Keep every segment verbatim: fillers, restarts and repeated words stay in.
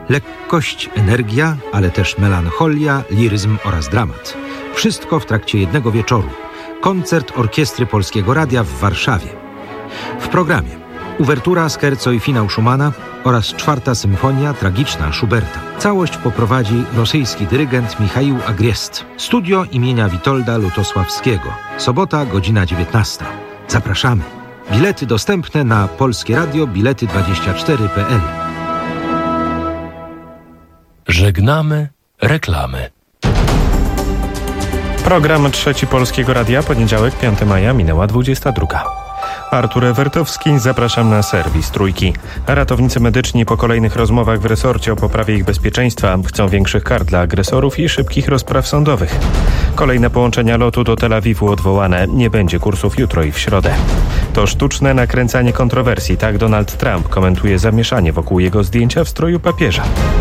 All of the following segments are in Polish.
Lekkość, energia, ale też melancholia, liryzm oraz dramat. Wszystko w trakcie jednego wieczoru. Koncert Orkiestry Polskiego Radia w Warszawie. W programie uwertura, scherzo i finał Schumana oraz czwarta symfonia tragiczna Schuberta. Całość poprowadzi rosyjski dyrygent Michaił Agriest. Studio imienia Witolda Lutosławskiego. Sobota, godzina dziewiętnasta. Zapraszamy. Bilety dostępne na Polskie Radio Bilety dwadzieścia cztery kropka p l. Żegnamy reklamy. Program Trzeci Polskiego Radia, poniedziałek, piątego maja, minęła dwudziesta druga. Artur Ewertowski, zapraszam na serwis Trójki. Ratownicy medyczni po kolejnych rozmowach w resorcie o poprawie ich bezpieczeństwa chcą większych kar dla agresorów i szybkich rozpraw sądowych. Kolejne połączenia lotu do Tel Awiwu odwołane. Nie będzie kursów jutro i w środę. To sztuczne nakręcanie kontrowersji. Tak Donald Trump komentuje zamieszanie wokół jego zdjęcia w stroju papieża.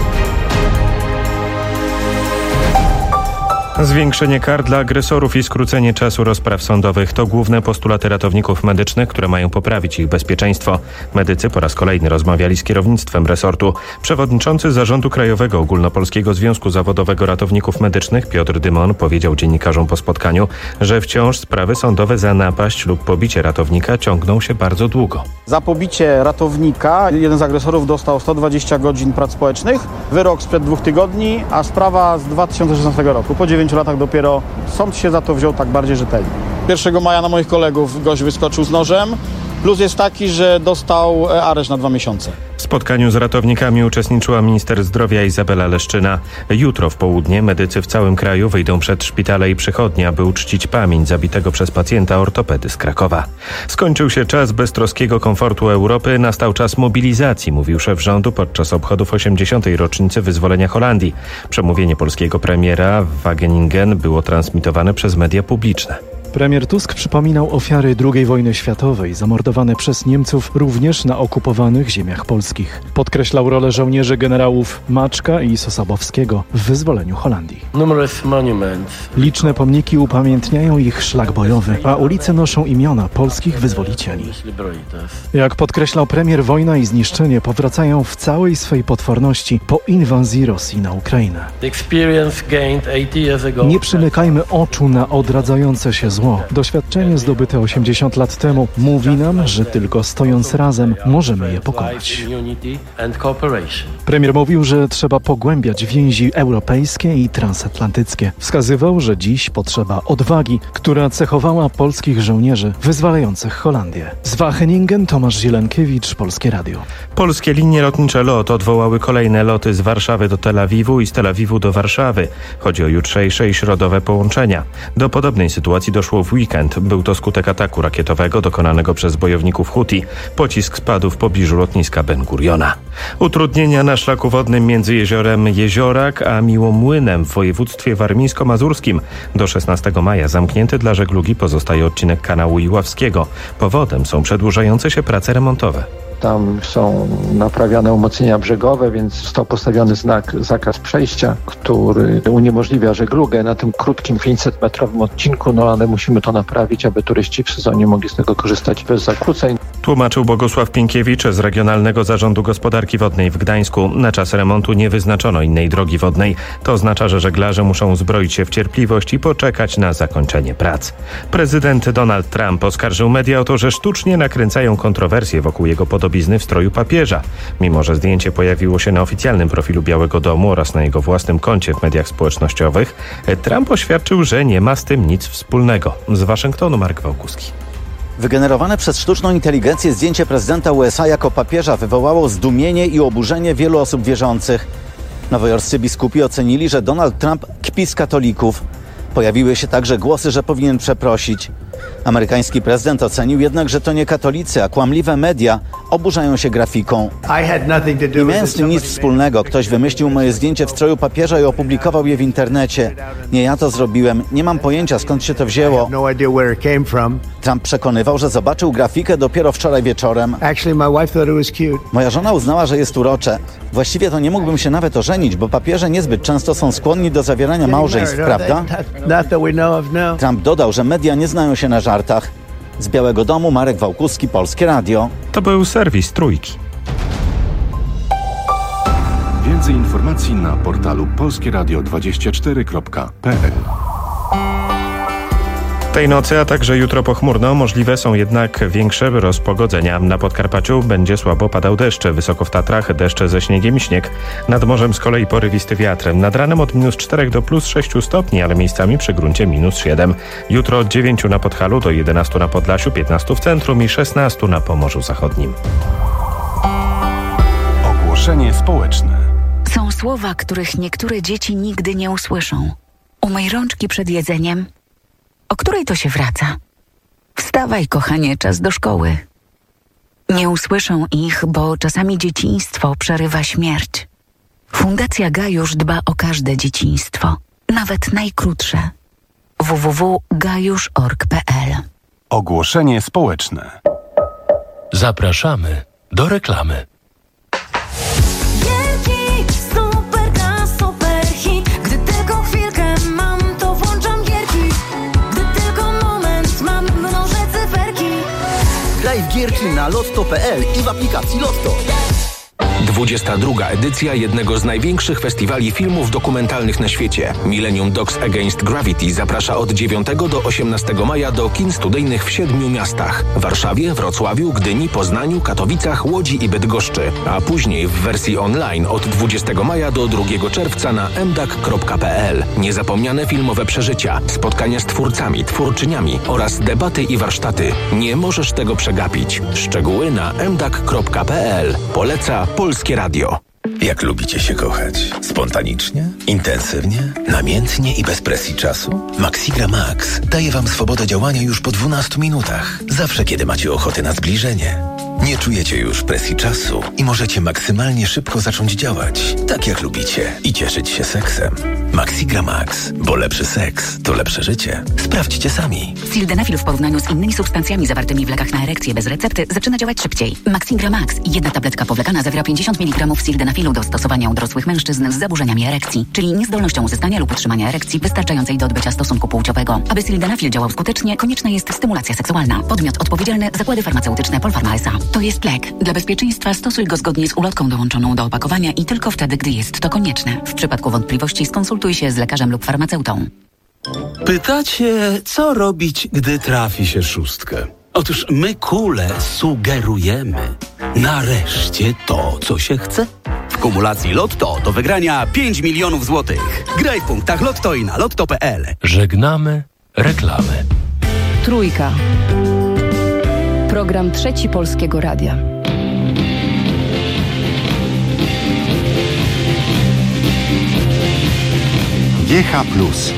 Zwiększenie kar dla agresorów i skrócenie czasu rozpraw sądowych to główne postulaty ratowników medycznych, które mają poprawić ich bezpieczeństwo. Medycy po raz kolejny rozmawiali z kierownictwem resortu. Przewodniczący Zarządu Krajowego Ogólnopolskiego Związku Zawodowego Ratowników Medycznych Piotr Dymon powiedział dziennikarzom po spotkaniu, że wciąż sprawy sądowe za napaść lub pobicie ratownika ciągną się bardzo długo. Za pobicie ratownika jeden z agresorów dostał sto dwadzieścia godzin prac społecznych, wyrok sprzed dwóch tygodni, a sprawa z dwa tysiące szesnastego roku. Po dziewięciu latach dopiero sąd się za to wziął tak bardziej rzetelnie. pierwszego maja na moich kolegów gość wyskoczył z nożem. Plus jest taki, że dostał areszt na dwa miesiące. W spotkaniu z ratownikami uczestniczyła minister zdrowia Izabela Leszczyna. Jutro w południe medycy w całym kraju wyjdą przed szpitale i przychodnie, aby uczcić pamięć zabitego przez pacjenta ortopedy z Krakowa. Skończył się czas beztroskiego komfortu Europy, nastał czas mobilizacji, mówił szef rządu podczas obchodów osiemdziesiątej rocznicy wyzwolenia Holandii. Przemówienie polskiego premiera w Wageningen było transmitowane przez media publiczne. Premier Tusk przypominał ofiary drugiej wojny światowej, zamordowane przez Niemców również na okupowanych ziemiach polskich. Podkreślał rolę żołnierzy generałów Maczka i Sosabowskiego w wyzwoleniu Holandii. Liczne pomniki upamiętniają ich szlak bojowy, a ulice noszą imiona polskich wyzwolicieli. Jak podkreślał premier, wojna i zniszczenie powracają w całej swej potworności po inwazji Rosji na Ukrainę. Nie przymykajmy oczu na odradzające się zło. Doświadczenie zdobyte osiemdziesiąt lat temu mówi nam, że tylko stojąc razem możemy je pokonać. Premier mówił, że trzeba pogłębiać więzi europejskie i transatlantyckie. Wskazywał, że dziś potrzeba odwagi, która cechowała polskich żołnierzy wyzwalających Holandię. Z Wageningen Tomasz Zielenkiewicz, Polskie Radio. Polskie linie lotnicze LOT odwołały kolejne loty z Warszawy do Tel Awiwu i z Tel Awiwu do Warszawy. Chodzi o jutrzejsze i środowe połączenia. Do podobnej sytuacji doszło w weekend. Był to skutek ataku rakietowego dokonanego przez bojowników Huti. Pocisk spadł w pobliżu lotniska Ben Guriona. Utrudnienia na szlaku wodnym między jeziorem Jeziorak a Miłomłynem w województwie warmińsko-mazurskim. Do szesnastego maja zamknięty dla żeglugi pozostaje odcinek kanału Iławskiego. Powodem są przedłużające się prace remontowe. Tam są naprawiane umocnienia brzegowe, więc został postawiony znak zakaz przejścia, który uniemożliwia żeglugę na tym krótkim pięćsetmetrowym odcinku, no ale musimy to naprawić, aby turyści w sezonie mogli z tego korzystać bez zakłóceń. Tłumaczył Bogusław Pinkiewicz z Regionalnego Zarządu Gospodarki Wodnej w Gdańsku. Na czas remontu nie wyznaczono innej drogi wodnej. To oznacza, że żeglarze muszą uzbroić się w cierpliwość i poczekać na zakończenie prac. Prezydent Donald Trump oskarżył media o to, że sztucznie nakręcają kontrowersje wokół jego podobizny w stroju papieża. Mimo że zdjęcie pojawiło się na oficjalnym profilu Białego Domu oraz na jego własnym koncie w mediach społecznościowych, Trump oświadczył, że nie ma z tym nic wspólnego. Z Waszyngtonu Marek Wałkuski. Wygenerowane przez sztuczną inteligencję zdjęcie prezydenta U S A jako papieża wywołało zdumienie i oburzenie wielu osób wierzących. Nowojorscy biskupi ocenili, że Donald Trump kpi z katolików. Pojawiły się także głosy, że powinien przeprosić. Amerykański prezydent ocenił jednak, że to nie katolicy, a kłamliwe media oburzają się grafiką. Nie miałem z tym nic wspólnego. Ktoś wymyślił moje zdjęcie w stroju papieża i opublikował je w internecie. Nie ja to zrobiłem. Nie mam pojęcia, skąd się to wzięło. Trump przekonywał, że zobaczył grafikę dopiero wczoraj wieczorem. Moja żona uznała, że jest urocze. Właściwie to nie mógłbym się nawet ożenić, bo papieże niezbyt często są skłonni do zawierania małżeństw, prawda? Trump dodał, że media nie znają się na żartach. Z Białego Domu Marek Wałkuski, Polskie Radio. To był serwis Trójki. Więcej Więcej informacji na portalu polskie radio dwadzieścia cztery kropka p l. Tej nocy, a także jutro pochmurno, możliwe są jednak większe rozpogodzenia. Na Podkarpaciu będzie słabo padał deszcz, wysoko w Tatrach deszcze ze śniegiem i śnieg. Nad morzem z kolei porywisty wiatr. Nad ranem od minus czterech do plus sześciu stopni, ale miejscami przy gruncie minus siedem. Jutro od dziewięciu na Podhalu do jedenastu na Podlasiu, piętnastu w centrum i szesnastu na Pomorzu Zachodnim. Ogłoszenie społeczne. Są słowa, których niektóre dzieci nigdy nie usłyszą. Umyj rączki przed jedzeniem. O której to się wraca? Wstawaj, kochanie, czas do szkoły. Nie usłyszą ich, bo czasami dzieciństwo przerywa śmierć. Fundacja Gajusz dba o każde dzieciństwo, nawet najkrótsze. w w w kropka gajusz kropka org kropka p l. Ogłoszenie społeczne. Zapraszamy do reklamy. Graj w Gierki na lotto kropka p l i w aplikacji Lotto. dwudziesta druga edycja jednego z największych festiwali filmów dokumentalnych na świecie. Millennium Dogs Against Gravity zaprasza od dziewiątego do osiemnastego maja do kin studyjnych w siedmiu miastach: Warszawie, Wrocławiu, Gdyni, Poznaniu, Katowicach, Łodzi i Bydgoszczy, a później w wersji online od dwudziestego maja do drugiego czerwca na m d a k kropka p l. Niezapomniane filmowe przeżycia, spotkania z twórcami, twórczyniami oraz debaty i warsztaty. Nie możesz tego przegapić. Szczegóły na m d a k kropka p l. Poleca Polskie Radio. Jak lubicie się kochać? Spontanicznie? Intensywnie? Namiętnie i bez presji czasu? Maxigra Max daje wam swobodę działania już po dwunastu minutach. Zawsze, kiedy macie ochotę na zbliżenie. Nie czujecie już presji czasu i możecie maksymalnie szybko zacząć działać, tak jak lubicie, i cieszyć się seksem. Maxigra Max, bo lepszy seks to lepsze życie. Sprawdźcie sami. Sildenafil w porównaniu z innymi substancjami zawartymi w lekach na erekcję bez recepty zaczyna działać szybciej. Maxigra Max, jedna tabletka powlekana, zawiera pięćdziesiąt miligramów sildenafilu do stosowania u dorosłych mężczyzn z zaburzeniami erekcji, czyli niezdolnością uzyskania lub utrzymania erekcji wystarczającej do odbycia stosunku płciowego. Aby sildenafil działał skutecznie, konieczna jest stymulacja seksualna. Podmiot odpowiedzialny: Zakłady Farmaceutyczne Polpharma S A. To jest lek. Dla bezpieczeństwa stosuj go zgodnie z ulotką dołączoną do opakowania i tylko wtedy, gdy jest to konieczne. W przypadku wątpliwości skonsultuj się z lekarzem lub farmaceutą. Pytacie, co robić, gdy trafi się szóstkę? Otóż my, kule, sugerujemy. Nareszcie to, co się chce. W kumulacji Lotto do wygrania pięć milionów złotych. Graj w punktach Lotto i na lotto kropka p l. Żegnamy reklamy. Trójka. Program Trzeci Polskiego Radia. G H plus.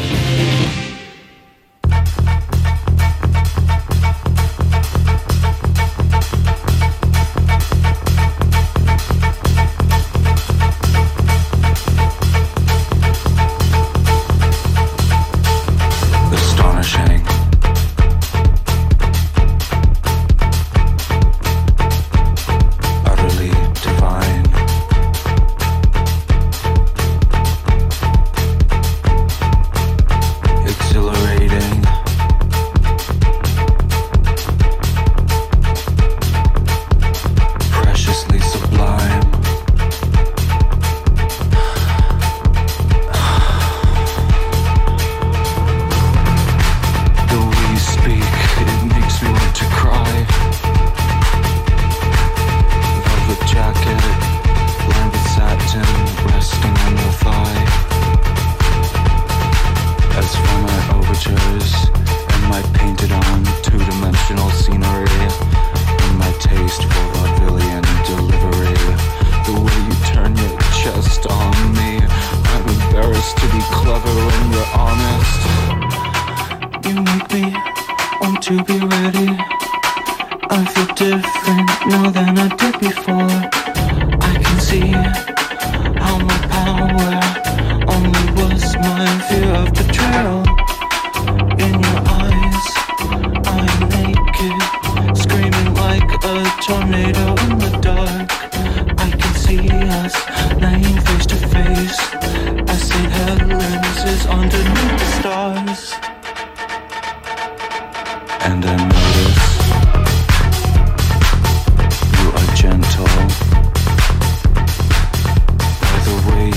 The way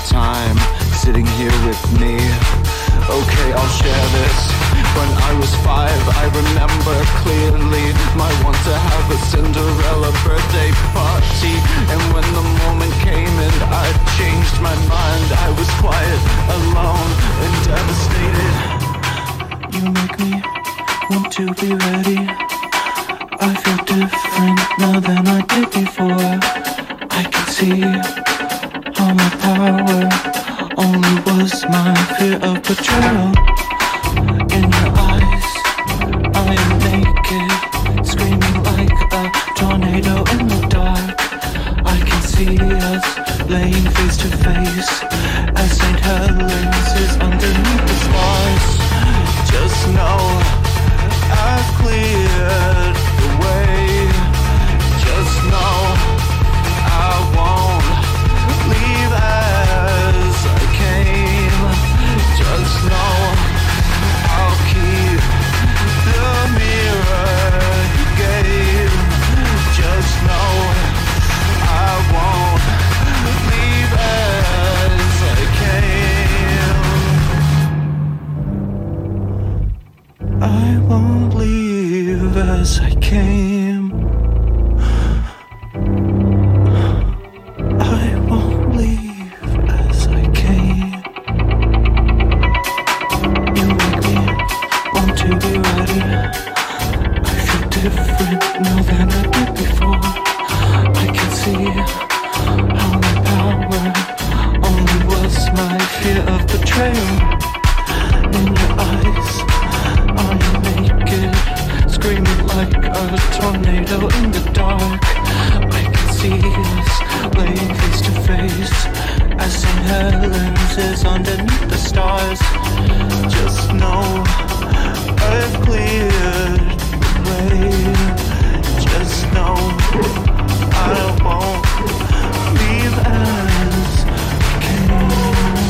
time sitting here with me. Okay, I'll share this. When I was five, I remember clearly my want to have a Cinderella birthday party. And when the moment came and I changed my mind, I was quiet, alone, and devastated. You make me want to be ready. I feel different now than I did before. I can see all my power only was my fear of betrayal. In your eyes, I am naked, screaming like a tornado in the dark. I can see us laying face to face as Saint Helens is underneath the stars. Just know I've cleared the way. Just know I won't leave as I came. Just know I'll keep the mirror you gave. Just know I won't leave as I came. I won't leave as I came. I won't leave as I came. You make me want to be ready. I feel different now than I did before. I can see how my power only was my fear of betrayal. In your eyes, I am naked, screaming like a tornado in the dark. I can see us laying face to face as Saint Helens is underneath the stars. Just know I've cleared the way. Just know I won't leave as I came.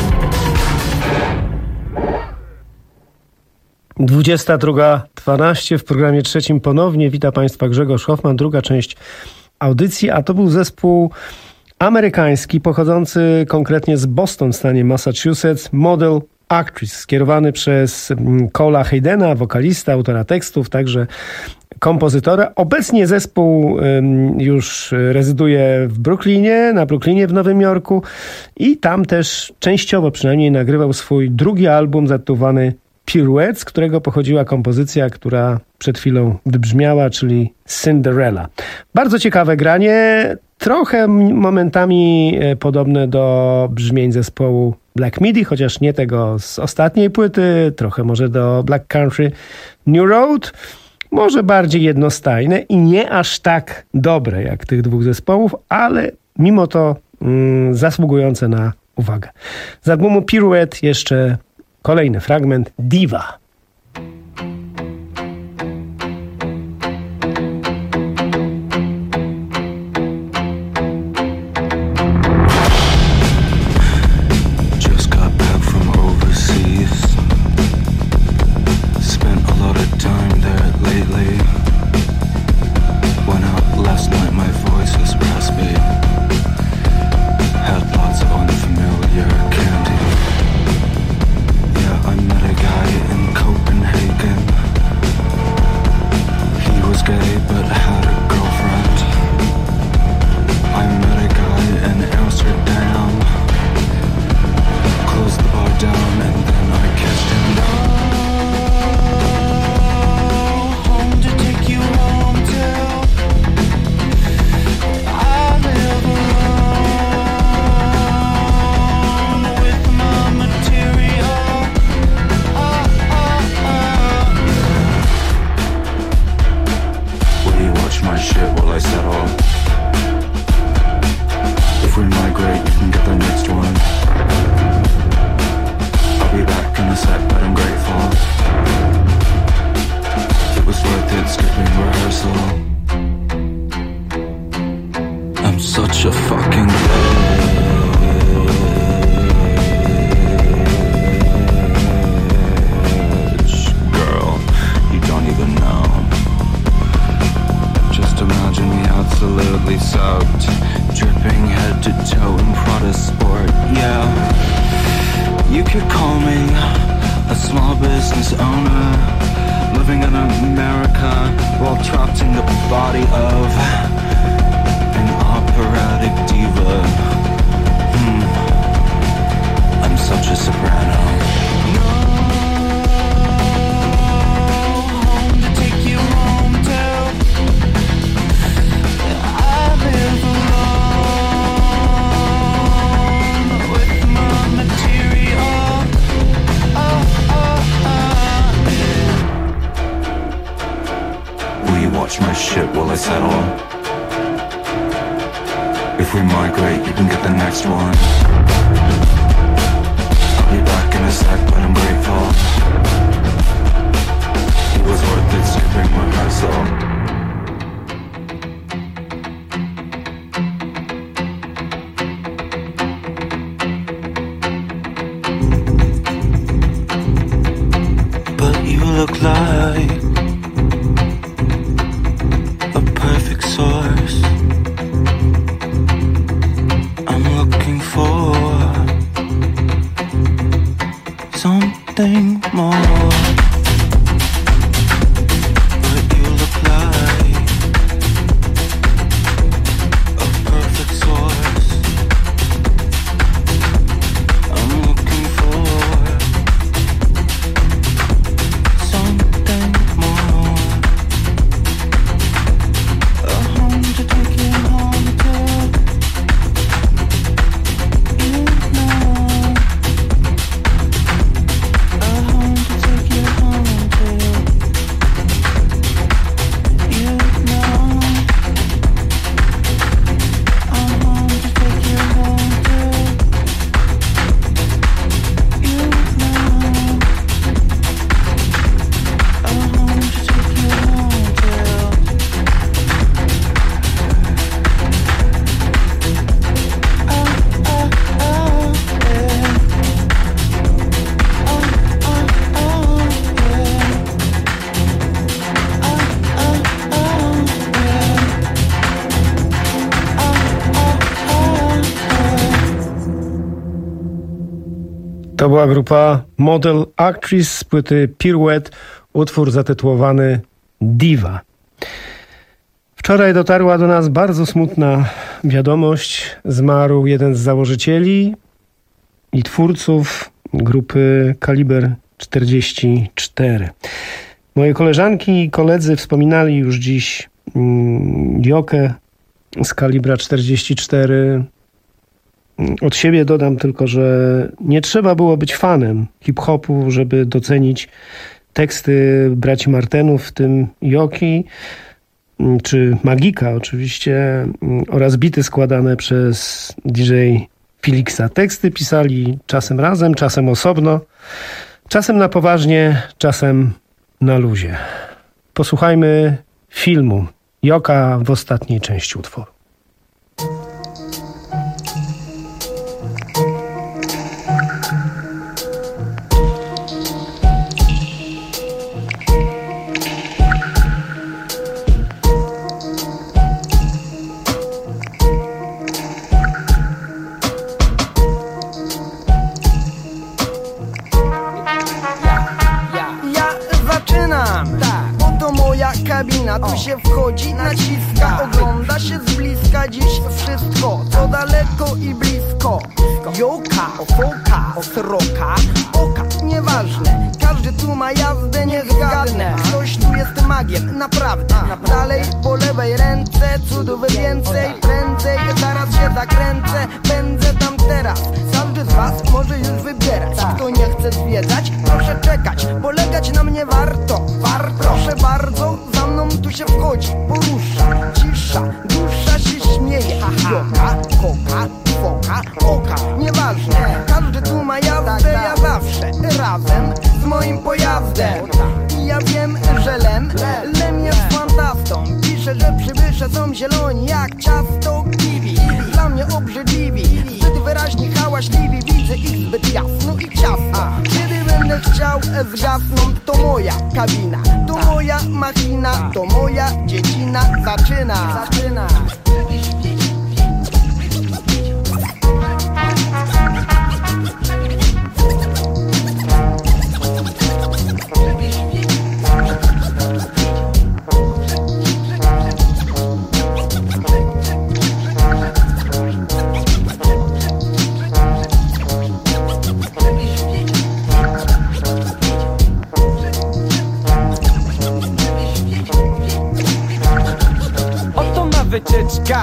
dwudziesta druga dwanaście w programie trzecim ponownie wita Państwa Grzegorz Hoffman, druga część audycji, a to był zespół amerykański pochodzący konkretnie z Boston w stanie Massachusetts, Model Actress, skierowany przez Cole'a Haydena, wokalista, autora tekstów, także kompozytora. Obecnie zespół już rezyduje w Brooklynie, na Brooklynie w Nowym Jorku i tam też częściowo przynajmniej nagrywał swój drugi album zatytułowany Pirouette, z którego pochodziła kompozycja, która przed chwilą wybrzmiała, czyli Cinderella. Bardzo ciekawe granie, trochę momentami podobne do brzmień zespołu Black Midi, chociaż nie tego z ostatniej płyty, trochę może do Black Country New Road, może bardziej jednostajne i nie aż tak dobre jak tych dwóch zespołów, ale mimo to mm, zasługujące na uwagę. Z albumu Pirouette jeszcze kolejny fragment, Diva. such a fucking bitch. Girl, you don't even know. Just imagine me outside absolutely soaked, dripping head to toe in Prada sport. Yeah, you could call me a small business owner, living in America while trapped in the body of an operatic diva. Hmm, I'm such a soprano. Watch my shit while I settle. If we migrate, you can get the next one. I'll be back in a sec, but I'm grateful. It was worth it skipping rehearsal. But you look like source. I'm looking for something more. But you look like a perfect source. I'm looking for something more. To była grupa Model Actress z płyty Pirouette, utwór zatytułowany Diva. Wczoraj dotarła do nas bardzo smutna wiadomość. Zmarł jeden z założycieli i twórców grupy Kaliber czterdzieści cztery. Moje koleżanki i koledzy wspominali już dziś mm, Jokę z Kalibra czterdzieści cztery. Od siebie dodam tylko, że nie trzeba było być fanem hip-hopu, żeby docenić teksty braci Martenów, w tym Joki, czy Magika oczywiście, oraz bity składane przez D J Felixa. Teksty pisali czasem razem, czasem osobno, czasem na poważnie, czasem na luzie. Posłuchajmy filmu Joka w ostatniej części utworu. Kabina, tu się wchodzi, naciska, ogląda się z bliska dziś wszystko, co daleko i blisko. Joka, ofoka, osroka, oka, nieważne, każdy tu ma jazdę, nie zgadnę. Ktoś tu jest magiem, naprawdę. Dalej po lewej ręce, cudów więcej, prędzej, zaraz się zakręcę, pędzę tam teraz. Każdy z was może już wybierać. Kto nie chce zwiedzać, proszę czekać, polegać na mnie warto, warto. Proszę bardzo, za mną tu się wchodzi, porusza, cisza, dusza się śmieje. Joka, koka, foka, oka, nieważne, każdy tu ma jazdę, ja zawsze razem z moim pojazdem. I ja wiem, że lem, lem jest fantastą. Pisze, że przybysze są zieloni jak ciasto kiwi. Dla mnie obrzydliwi, zbyt wyraźnie hałaśliwi. Widzę ich zbyt jasno i ciasno. Kiedy będę chciał, zgasną. To moja kabina, to moja machina, to moja dziedzina. Zaczyna, zaczyna.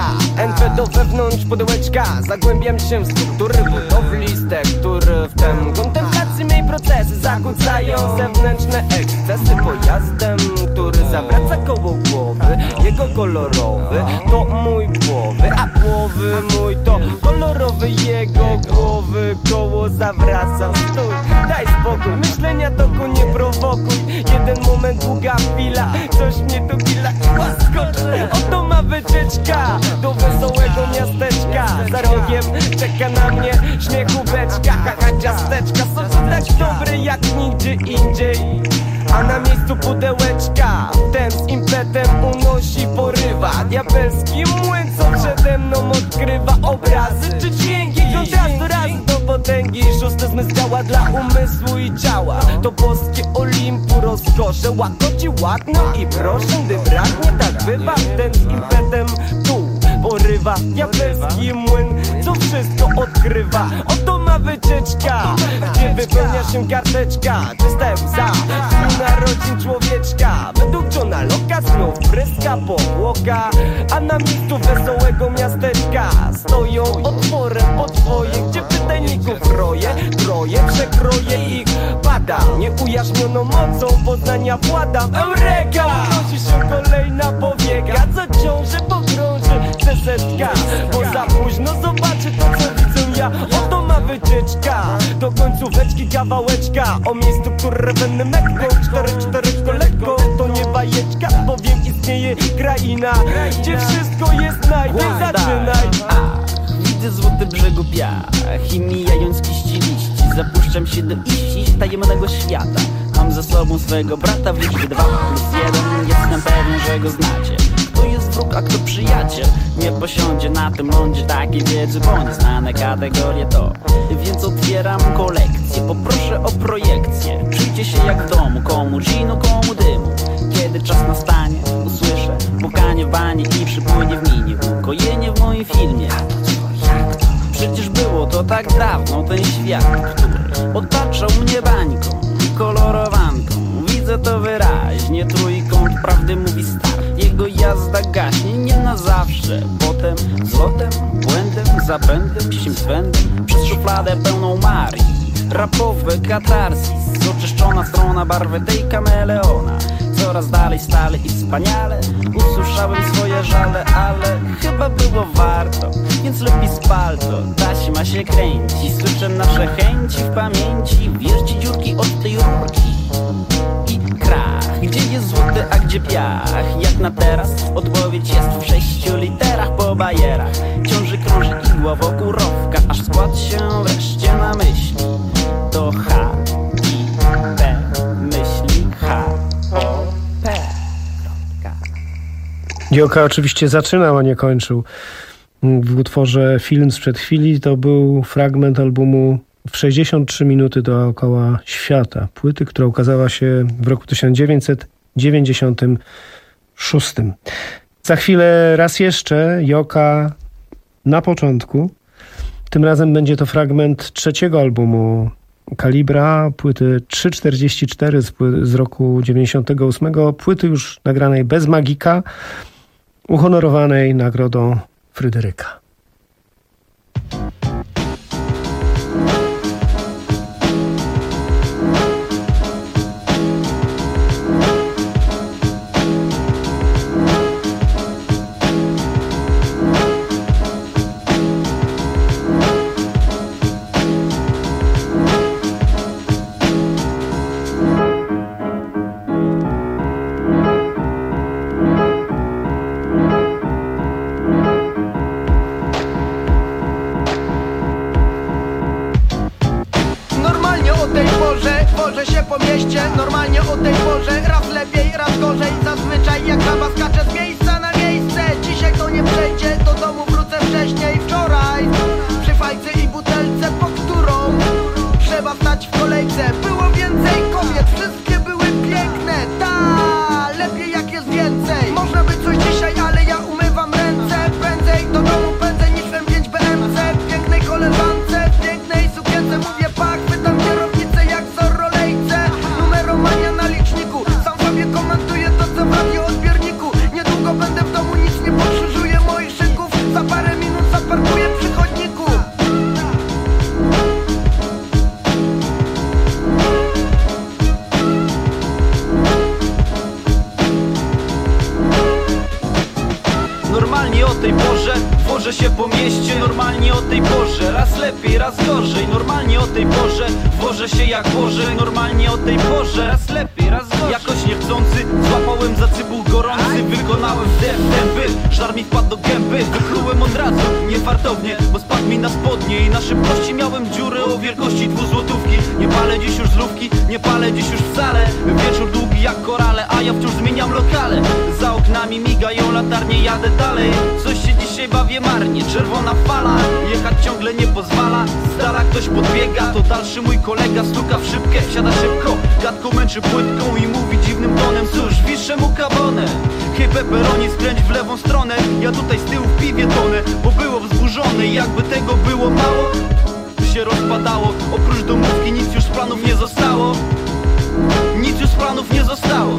N P do wewnątrz pudełeczka. Zagłębiam się w struktury budowli z tektur. Wtem kontemplacji mej procesy zakłócają zewnętrzne ekscesy pojazdem, który zawraca koło głowy. Jego kolorowy to mój głowy, a głowy mój to kolorowy jego głowy. Koło zawraca, stój, daj spokój, myślenia toku nie prowokuj. Jeden moment, długa chwila, coś mnie tu chwila i łaskoczy. Oto ma wycieczka do wesołego miasteczka. Za rogiem czeka na mnie śmiechóweczka. Haha, ciasteczka są tu tak dobre jak nigdzie indziej. A na miejscu pudełeczka ten z impetem unosi, porywa. Diabelski młyn, co przede mną odkrywa obrazy czy dźwięki. Kontrastu razy do potęgi. Szósty zmysł działa dla umysłu i ciała. To boskie Olimpu rozkosze łagodzi, ładno i proszę, gdy braknie, tak bywa. Ten z impetem tu porywa. Diabelski młyn, co wszystko odkrywa. Oto ma wycieczka, gdzie wypełnia się karteczka. Czysta łza z narodzin człowieczka. Według Johna Locke'a znów pryska powłoka. A na miejscu wesołego miasteczka stoją otworem potwoje, gdzie pytajników roje, troje, przekroje ich pada. Nieujaśnioną mocą poznania władam. Eureka! Unosi się kolejna powieka, co ciąży pogrąży sesetka. Bo za późno zobaczy to, co widzę ja. Oto ma wycieczka do końcóweczki kawałeczka. O miejscu, które będę mekką. Cztery, cztereczko lekko, to nie bajeczka. Bowiem istnieje kraina, gdzie wszystko jest naj. Więc zaczynaj. Widzę złoty brzegu piach i mijając kiści liści zapuszczam się do iści tajemnego świata. Mam ze sobą swego brata w liczbie dwa plus jeden. Jestem pewien, że go znacie. Kto jest wróg, a kto przyjaciel? Nie posiądzie na tym lądzie takiej wiedzy, bo nieznane kategorie to. Więc otwieram kolekcję, poproszę o projekcję. Czujcie się jak w domu, komu ginu, komu dymu. Kiedy czas nastanie, usłyszę pukanie w banie i przypłynie w minie ukojenie w moim filmie. Przecież było to tak dawno, ten świat, który otaczał mnie bańką i kolorowanką. Widzę to wyraźnie, trójkąt prawdy mówi start. Jego jazda gaśnie nie na zawsze. Potem złotem, błędem, zapędem, sim swędem przez szufladę pełną Marii. Rapowy katarsis, oczyszczona strona barwy tej kameleona. Coraz dalej, stale i wspaniale usłyszałem swoje żale, ale chyba było warto, więc lepiej spal to. Taśma się kręci, słyszę nasze chęci w pamięci. Wierzci dziurki od tej rurki i krach. Gdzie jest złoty, a gdzie piach? Jak na teraz odpowiedź jest w sześciu literach po bajerach. Ciąży krąży igła wokół rowka, aż skład się wreszcie na myśli. To H I P myśli H O P. Joka oczywiście zaczynał, a nie kończył. W utworze Film sprzed chwili to był fragment albumu w sześćdziesiąt trzy minuty dookoła świata. Płyty, która ukazała się w roku tysiąc dziewięćset dziewięćdziesiątym szóstym. Za chwilę raz jeszcze Joka na początku. Tym razem będzie to fragment trzeciego albumu Kalibra, płyty trzy czterdzieści cztery z, z roku dziewięćdziesiątego ósmego. Płyty już nagranej bez magika, uhonorowanej nagrodą Fryderyka. Normalnie o tej porze, raz lepiej, raz gorzej. Zazwyczaj jak żaba skacze z miejsca na miejsce. Dzisiaj to nie przejdzie, do domu wrócę wcześniej. Wczoraj przy fajce i butelce, po którą trzeba stać w kolejce. Było więcej kobiet, wszystkie były piękne. Ta, lepiej jak jest więcej. Można by coś dzisiaj, ale ja umywam ręce. Prędzej do domu pędzę niż w M pięć B M C. Pięknej koleżance, w pięknej sukience mówię pak. Pytam kierownicę jak Zorolejce. Numeromania na liczniku, sam sobie komentuję to co w radioodbierniku. Niedługo będę w domu, nic nie pokrzyżuję moich wożę się po mieście normalnie o tej porze. Raz lepiej, raz gorzej, normalnie o tej porze. Wożę się jak Boże, normalnie o tej porze. Raz lepiej, raz gorzej. Jakoś niechcący złapałem za cybuł gorący. Wykonałem wdech, dęby, żar mi wpadł do gęby. Wyplułem od razu, niefartownie, bo spadł mi na spodnie. I na szybkości miałem dziurę o wielkości dwuzłotówki. Nie palę dziś już zlówki, nie palę dziś już wcale. Wieczór długi jak korale, a ja wciąż zmieniam lokale. Za oknami migają latarnie, jadę dalej. Coś się dzisiaj bawię marnie, czerwona fala. Jechać ciągle nie pozwala, z dala ktoś podbiega. To dalszy mój kolega, stuka w szybkę, wsiada szybko. Gadką męczy płytką i mówi dziwnym tonem: cóż, wiszę mu kabonę. Hej pepperoni, skręć w lewą stronę. Ja tutaj z tyłu w piwie tonę, bo było wzburzone i jakby tego było mało, się rozpadało. Oprócz domówki nic już z planów nie zostało. Nic już z planów nie zostało.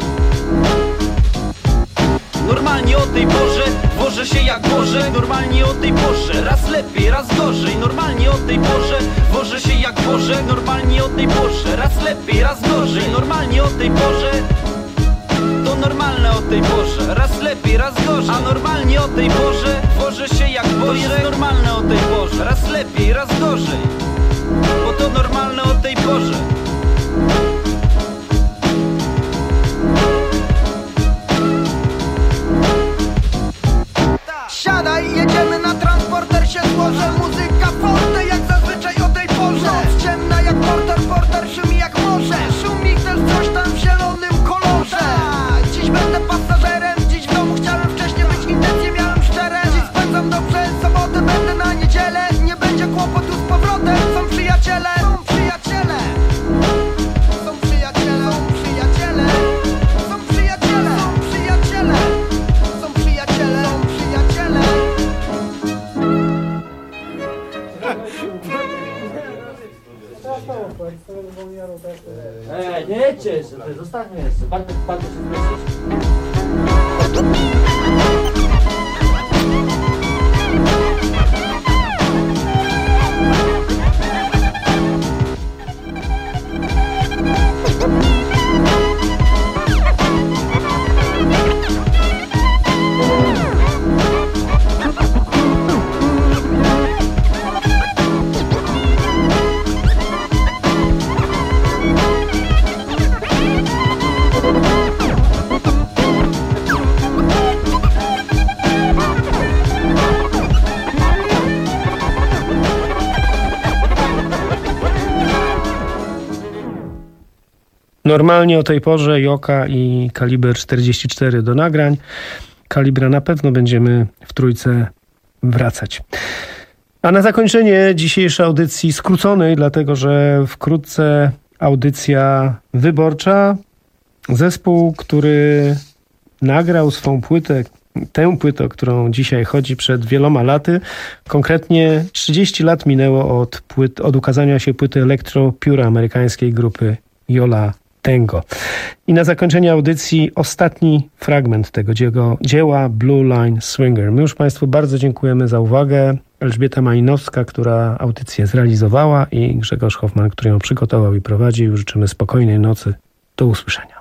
Normalnie o tej porze wożę się jak Boże. Normalnie o tej porze, raz lepiej, raz gorzej. Normalnie o tej porze wożę się jak Boże. Normalnie o tej porze, raz lepiej, raz gorzej. Normalnie o tej porze, to normalne o tej porze. Raz lepiej, raz gorzej. A normalnie o tej porze wożę się jak Boże. To jest normalne o tej porze. Raz lepiej, raz gorzej, bo to normalne o tej porze. Siadaj, jedziemy na transporter, się złożę. Muzyka forte jak zazwyczaj o tej porze. Noc ciemna jak porter, porter szumi jak morze. Szumi też coś tam w zielonym kolorze. Dziś będę pasażerem, dziś w domu chciałem wcześniej być. Intencje miałem szczere, dziś spędzam dobrze sobotę, będę na niedzielę. Nie będzie kłopotu z powrotem, są przyjaciele. Są przyjaciele. Są przyjaciele. Są przyjaciele. Są przyjaciele. Są przyjaciele. Są przyjaciele. Są przyjaciele. Ej, nie jedźcie jeszcze, zostawmy jeszcze. Bartek, Bartek się zgłosić. Normalnie o tej porze Joka i Kaliber czterdzieści cztery do nagrań. Kalibra na pewno będziemy w trójce wracać. A na zakończenie dzisiejszej audycji skróconej, dlatego że wkrótce audycja wyborcza. Zespół, który nagrał swą płytę, tę płytę, o którą dzisiaj chodzi, przed wieloma laty. Konkretnie trzydzieści lat minęło od, płyt, od ukazania się płyty Electro Pure amerykańskiej grupy Yola Tango. I na zakończenie audycji ostatni fragment tego dzieła, dzieła Blue Line Swinger. My już Państwu bardzo dziękujemy za uwagę. Elżbieta Majnowska, która audycję zrealizowała, i Grzegorz Hoffman, który ją przygotował i prowadził. Życzymy spokojnej nocy. Do usłyszenia.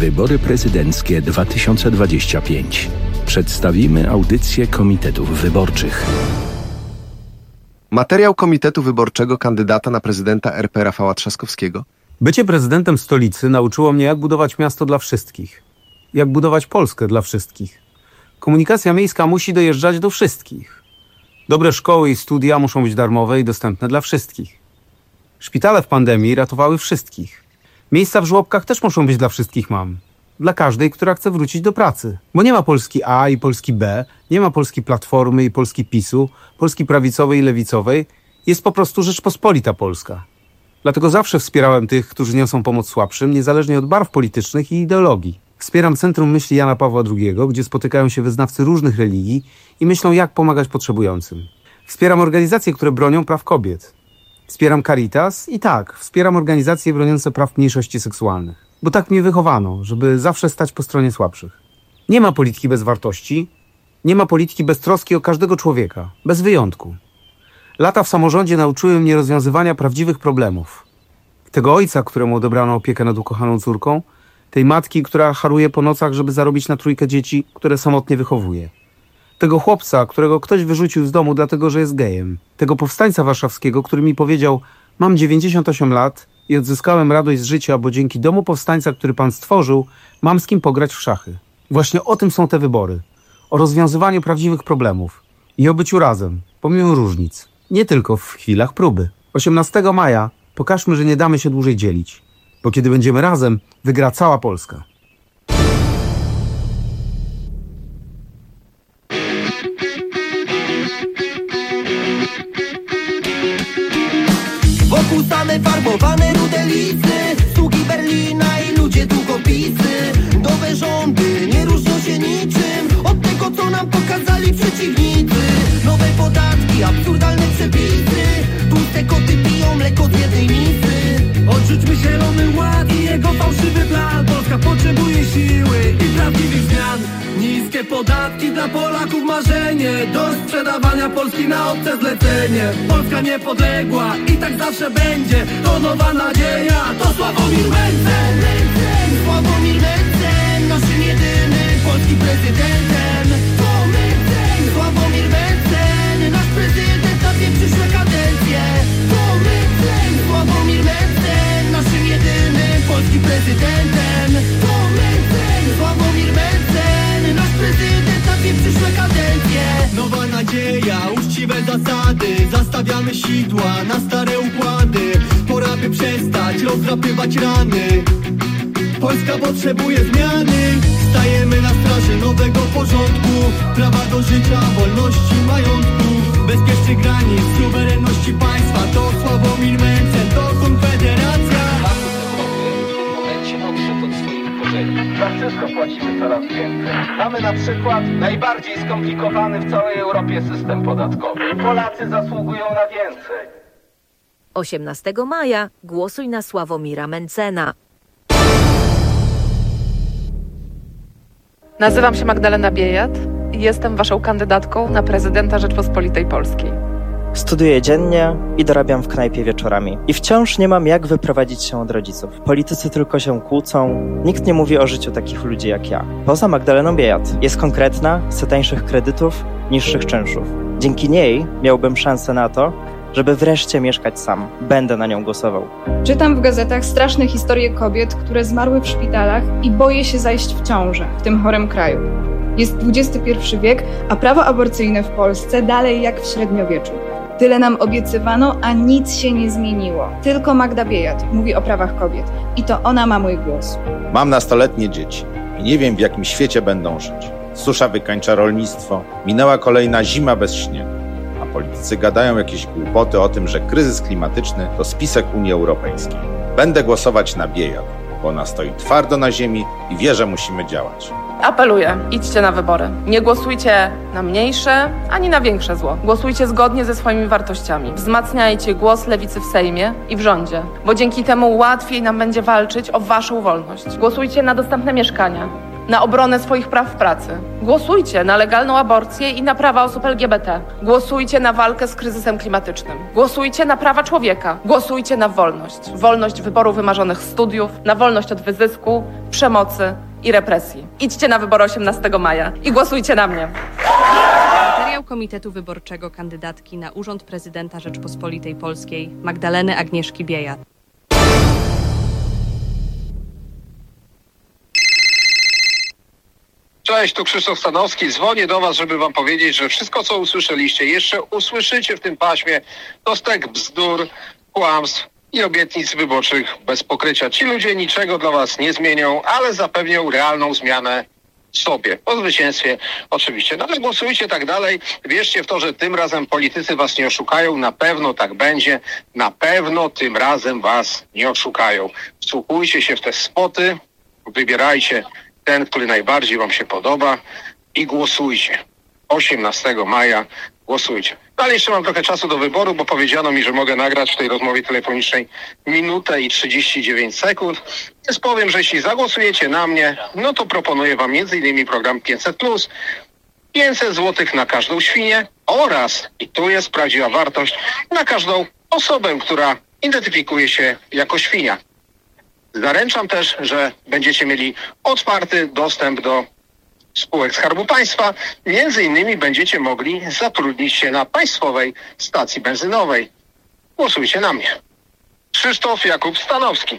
Wybory prezydenckie dwa tysiące dwadzieścia pięć. Przedstawimy audycję komitetów wyborczych. Materiał Komitetu Wyborczego kandydata na prezydenta R P Rafała Trzaskowskiego. Bycie prezydentem stolicy nauczyło mnie, jak budować miasto dla wszystkich. Jak budować Polskę dla wszystkich. Komunikacja miejska musi dojeżdżać do wszystkich. Dobre szkoły i studia muszą być darmowe i dostępne dla wszystkich. Szpitale w pandemii ratowały wszystkich. Miejsca w żłobkach też muszą być dla wszystkich mam. Dla każdej, która chce wrócić do pracy. Bo nie ma Polski A i Polski B, nie ma Polski Platformy i Polski PiSu, Polski prawicowej i lewicowej. Jest po prostu Rzeczpospolita Polska. Dlatego zawsze wspierałem tych, którzy niosą pomoc słabszym, niezależnie od barw politycznych i ideologii. Wspieram Centrum Myśli Jana Pawła drugiego, gdzie spotykają się wyznawcy różnych religii i myślą, jak pomagać potrzebującym. Wspieram organizacje, które bronią praw kobiet. Wspieram Caritas i tak, wspieram organizacje broniące praw mniejszości seksualnych. Bo tak mnie wychowano, żeby zawsze stać po stronie słabszych. Nie ma polityki bez wartości, nie ma polityki bez troski o każdego człowieka, bez wyjątku. Lata w samorządzie nauczyły mnie rozwiązywania prawdziwych problemów. Tego ojca, któremu odebrano opiekę nad ukochaną córką, tej matki, która haruje po nocach, żeby zarobić na trójkę dzieci, które samotnie wychowuje. Tego chłopca, którego ktoś wyrzucił z domu dlatego, że jest gejem. Tego powstańca warszawskiego, który mi powiedział: mam dziewięćdziesiąt osiem lat i odzyskałem radość z życia, bo dzięki domu powstańca, który pan stworzył, mam z kim pograć w szachy. Właśnie o tym są te wybory. O rozwiązywaniu prawdziwych problemów. I o byciu razem, pomimo różnic. Nie tylko w chwilach próby. osiemnastego maja pokażmy, że nie damy się dłużej dzielić. Bo kiedy będziemy razem, wygra cała Polska. Wokół same farbowane rude listy, sługi Berlina i ludzie długopisy. Nowe rządy nie różnią się niczym od tego, co nam pokazali przeciwnicy. Nowe podatki, absurdalne przepisy, tłuste koty piją mleko z jednej misy. Odrzućmy zielony ład i jego fałszywy plan. Polska potrzebuje siły i prawdziwych zmian. Niskie podatki dla Polaków, marzenie do sprzedawania Polski na obce zlecenie. Polska niepodległa i tak zawsze będzie. To nowa nadzieja, to Sławomir Mencen. Sławomir Mencen, naszym jedynym polskim prezydentem. To Mencen, Sławomir Mencen, nasz prezydent na dwie przyszłe kadencje. To Mencen, Sławomir Mencen, naszym jedynym polskim prezydentem. To Mencen, Sławomir Mencen, nasz prezydent na dwie przyszłe kadencje. Nowa nadzieja, uczciwe zasady, zastawiamy sidła na stare układy. Pora by przestać rozdrapywać rany. Polska potrzebuje zmiany. Stajemy na straży nowego porządku. Prawa do życia, wolności, majątku, bezpiecznych granic, suwerenności państwa. To Sławomir Mencen, to Konfederacja. W momencie odszedł od swoich korzeni. Za wszystko płacimy coraz więcej. Mamy na przykład najbardziej skomplikowany w całej Europie system podatkowy. Polacy zasługują na więcej. osiemnastego maja głosuj na Sławomira Mencena. Nazywam się Magdalena Biejat i jestem waszą kandydatką na prezydenta Rzeczpospolitej Polskiej. Studiuję dziennie i dorabiam w knajpie wieczorami. I wciąż nie mam jak wyprowadzić się od rodziców. Politycy tylko się kłócą, nikt nie mówi o życiu takich ludzi jak ja. Poza Magdaleną Biejat jest konkretna, chce tańszych kredytów, niższych czynszów. Dzięki niej miałbym szansę na to, żeby wreszcie mieszkać sam. Będę na nią głosował. Czytam w gazetach straszne historie kobiet, które zmarły w szpitalach i boję się zajść w ciążę w tym chorym kraju. Jest dwudziesty pierwszy wiek, a prawo aborcyjne w Polsce dalej jak w średniowieczu. Tyle nam obiecywano, a nic się nie zmieniło. Tylko Magda Biejat mówi o prawach kobiet i to ona ma mój głos. Mam nastoletnie dzieci i nie wiem, w jakim świecie będą żyć. Susza wykańcza rolnictwo, minęła kolejna zima bez śniegu. A politycy gadają jakieś głupoty o tym, że kryzys klimatyczny to spisek Unii Europejskiej. Będę głosować na Biejat, bo ona stoi twardo na ziemi i wie, że musimy działać. Apeluję, idźcie na wybory. Nie głosujcie na mniejsze, ani na większe zło. Głosujcie zgodnie ze swoimi wartościami. Wzmacniajcie głos lewicy w Sejmie i w rządzie, bo dzięki temu łatwiej nam będzie walczyć o waszą wolność. Głosujcie na dostępne mieszkania. na obronę swoich praw w pracy. Głosujcie na legalną aborcję i na prawa osób L G B T. Głosujcie na walkę z kryzysem klimatycznym. Głosujcie na prawa człowieka. Głosujcie na wolność. Wolność wyboru wymarzonych studiów, na wolność od wyzysku, przemocy i represji. Idźcie na wybory osiemnastego maja i głosujcie na mnie. Materiał Komitetu Wyborczego kandydatki na urząd prezydenta Rzeczpospolitej Polskiej Magdaleny Agnieszki Biejat. Cześć, tu Krzysztof Stanowski. Dzwonię do was, żeby wam powiedzieć, że wszystko, co usłyszeliście, jeszcze usłyszycie w tym paśmie, to stek bzdur, kłamstw i obietnic wyborczych bez pokrycia. Ci ludzie niczego dla was nie zmienią, ale zapewnią realną zmianę sobie. Po zwycięstwie oczywiście. No ale głosujcie tak dalej. Wierzcie w to, że tym razem politycy was nie oszukają. Na pewno tak będzie. Na pewno tym razem was nie oszukają. Wsłuchujcie się w te spoty. Wybierajcie ten, który najbardziej wam się podoba i głosujcie. osiemnastego maja głosujcie. No ale jeszcze mam trochę czasu do wyboru, bo powiedziano mi, że mogę nagrać w tej rozmowie telefonicznej minutę i trzydzieści dziewięć sekund. Więc powiem, że jeśli zagłosujecie na mnie, no to proponuję wam między innymi program pięćset plus, pięćset złotych na każdą świnię oraz, i tu jest prawdziwa wartość, na każdą osobę, która identyfikuje się jako świnia. Zaręczam też, że będziecie mieli otwarty dostęp do spółek Skarbu Państwa. Między innymi będziecie mogli zatrudnić się na państwowej stacji benzynowej. Głosujcie na mnie. Krzysztof Jakub Stanowski.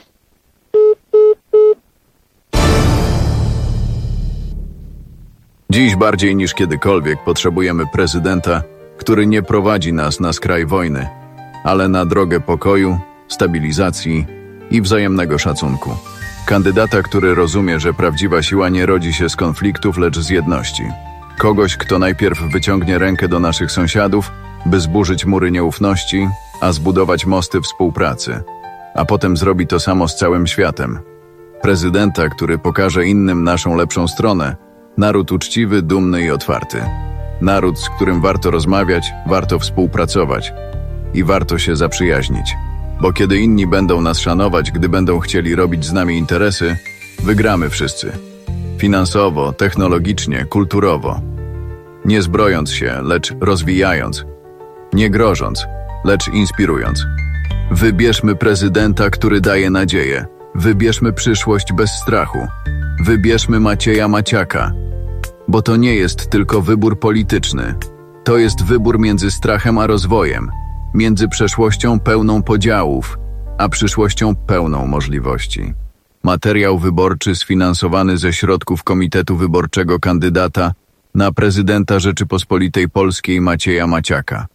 Dziś bardziej niż kiedykolwiek potrzebujemy prezydenta, który nie prowadzi nas na skraj wojny, ale na drogę pokoju, stabilizacji i wzajemnego szacunku. Kandydata, który rozumie, że prawdziwa siła nie rodzi się z konfliktów, lecz z jedności. Kogoś, kto najpierw wyciągnie rękę do naszych sąsiadów, by zburzyć mury nieufności, a zbudować mosty współpracy, a potem zrobi to samo z całym światem. Prezydenta, który pokaże innym naszą lepszą stronę. Naród uczciwy, dumny i otwarty. Naród, z którym warto rozmawiać, warto współpracować i warto się zaprzyjaźnić. Bo kiedy inni będą nas szanować, gdy będą chcieli robić z nami interesy, wygramy wszyscy. Finansowo, technologicznie, kulturowo. Nie zbrojąc się, lecz rozwijając. Nie grożąc, lecz inspirując. Wybierzmy prezydenta, który daje nadzieję. Wybierzmy przyszłość bez strachu. Wybierzmy Macieja Maciaka. Bo to nie jest tylko wybór polityczny. To jest wybór między strachem a rozwojem. Między przeszłością pełną podziałów, a przyszłością pełną możliwości. Materiał wyborczy sfinansowany ze środków Komitetu Wyborczego kandydata na prezydenta Rzeczypospolitej Polskiej Macieja Maciaka.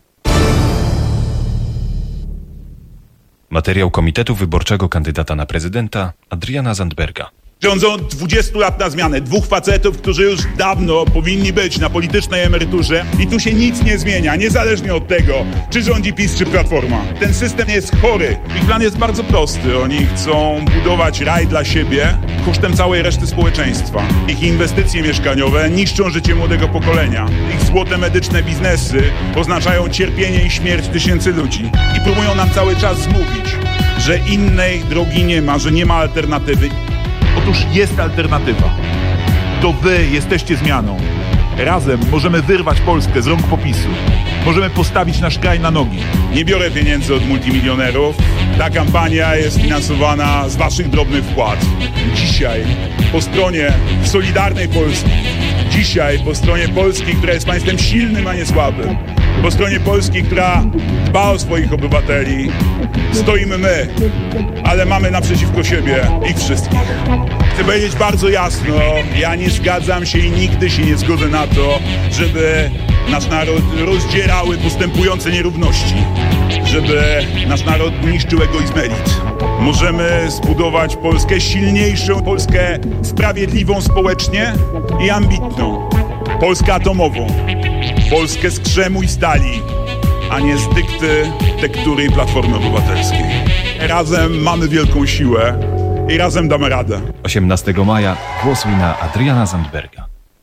Materiał Komitetu Wyborczego kandydata na prezydenta Adriana Zandberga. Rządzą dwadzieścia lat na zmianę. Dwóch facetów, którzy już dawno powinni być na politycznej emeryturze i tu się nic nie zmienia, niezależnie od tego, czy rządzi PiS, czy Platforma. Ten system jest chory. Ich plan jest bardzo prosty. Oni chcą budować raj dla siebie kosztem całej reszty społeczeństwa. Ich inwestycje mieszkaniowe niszczą życie młodego pokolenia. Ich złote medyczne biznesy oznaczają cierpienie i śmierć tysięcy ludzi. I próbują nam cały czas zmówić, że innej drogi nie ma, że nie ma alternatywy. Otóż jest alternatywa. To wy jesteście zmianą. Razem możemy wyrwać Polskę z rąk popisu. Możemy postawić nasz kraj na nogi. Nie biorę pieniędzy od multimilionerów. Ta kampania jest finansowana z waszych drobnych wpłat. Dzisiaj po stronie Solidarnej Polski. Dzisiaj po stronie Polski, która jest państwem silnym, a nie słabym. Po stronie Polski, która dba o swoich obywateli, stoimy my, ale mamy naprzeciwko siebie ich wszystkich. Chcę powiedzieć bardzo jasno, ja nie zgadzam się i nigdy się nie zgodzę na to, żeby nasz naród rozdzierały postępujące nierówności, żeby nasz naród niszczył egoizm elit. Możemy zbudować Polskę silniejszą, Polskę sprawiedliwą społecznie i ambitną. Polskę atomową. Polskę z krzemu i stali, a nie z dykty tektury i Platformy Obywatelskiej. Razem mamy wielką siłę i razem damy radę. osiemnastego maja głosuj na Adriana Zandberga.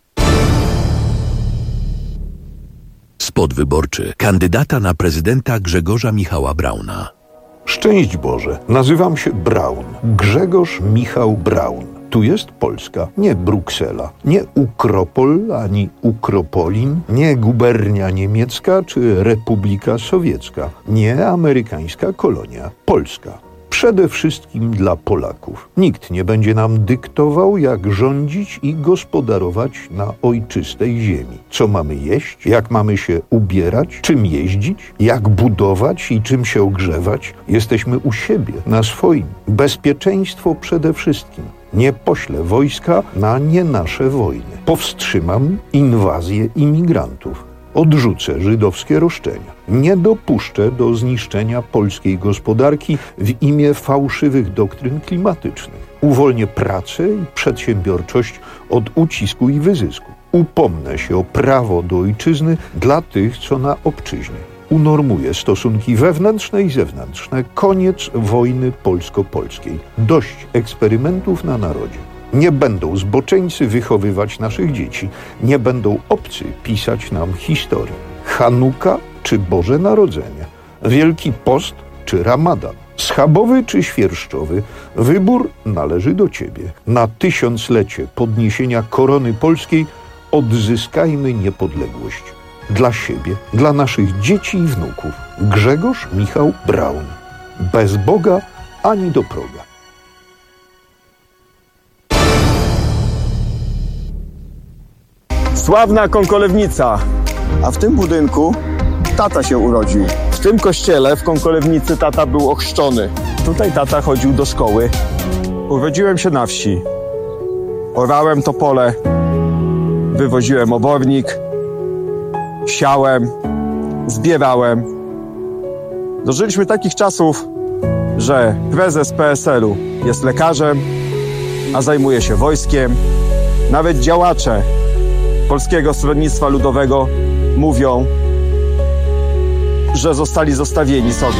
Spot wyborczy kandydata na prezydenta Grzegorza Michała Brauna. Szczęść Boże, nazywam się Braun. Grzegorz Michał Braun. Tu jest Polska, nie Bruksela, nie Ukropol ani Ukropolin, nie gubernia niemiecka czy Republika Sowiecka, nie amerykańska kolonia. Polska. Przede wszystkim dla Polaków. Nikt nie będzie nam dyktował, jak rządzić i gospodarować na ojczystej ziemi. Co mamy jeść, jak mamy się ubierać, czym jeździć, jak budować i czym się ogrzewać. Jesteśmy u siebie, na swoim. Bezpieczeństwo przede wszystkim. Nie poślę wojska na nie nasze wojny. Powstrzymam inwazję imigrantów. Odrzucę żydowskie roszczenia. Nie dopuszczę do zniszczenia polskiej gospodarki w imię fałszywych doktryn klimatycznych. Uwolnię pracę i przedsiębiorczość od ucisku i wyzysku. Upomnę się o prawo do ojczyzny dla tych, co na obczyźnie. Unormuję stosunki wewnętrzne i zewnętrzne. Koniec wojny polsko-polskiej. Dość eksperymentów na narodzie. Nie będą zboczeńcy wychowywać naszych dzieci. Nie będą obcy pisać nam historię. Chanuka czy Boże Narodzenie. Wielki Post czy Ramadan. Schabowy czy świerszczowy. Wybór należy do ciebie. Na tysiąclecie podniesienia korony polskiej odzyskajmy niepodległość. Dla siebie, dla naszych dzieci i wnuków. Grzegorz Michał Braun. Bez Boga ani do proga. Sławna Kąkolewnica. A w tym budynku tata się urodził. W tym kościele w Kąkolewnicy tata był ochrzczony. Tutaj tata chodził do szkoły. Urodziłem się na wsi. Orałem to pole. Wywoziłem obornik. Siałem. Zbierałem. Dożyliśmy takich czasów, że prezes P S L u jest lekarzem, a zajmuje się wojskiem. Nawet działacze Polskiego Stronnictwa Ludowego mówią, że zostali zostawieni sobie.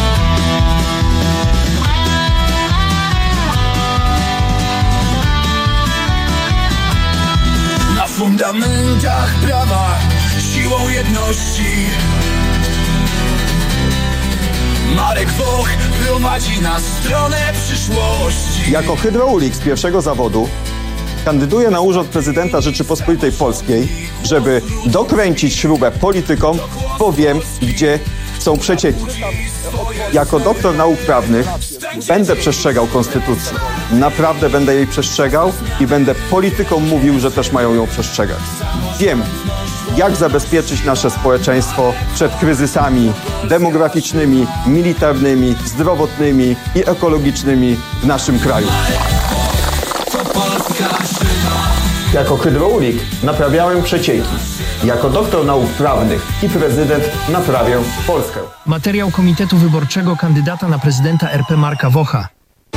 Na fundamentach prawa, siłą jedności Marek Woch prowadzi na stronę przyszłości. Jako hydraulik z pierwszego zawodu kandyduję na urząd prezydenta Rzeczypospolitej Polskiej, żeby dokręcić śrubę politykom, bo wiem, gdzie są przecieki. Jako doktor nauk prawnych będę przestrzegał konstytucji. Naprawdę będę jej przestrzegał i będę politykom mówił, że też mają ją przestrzegać. Wiem, jak zabezpieczyć nasze społeczeństwo przed kryzysami demograficznymi, militarnymi, zdrowotnymi i ekologicznymi w naszym kraju. Jako hydraulik naprawiałem przecieki. Jako doktor nauk prawnych i prezydent naprawię Polskę. Materiał Komitetu Wyborczego kandydata na prezydenta R P Marka Wocha.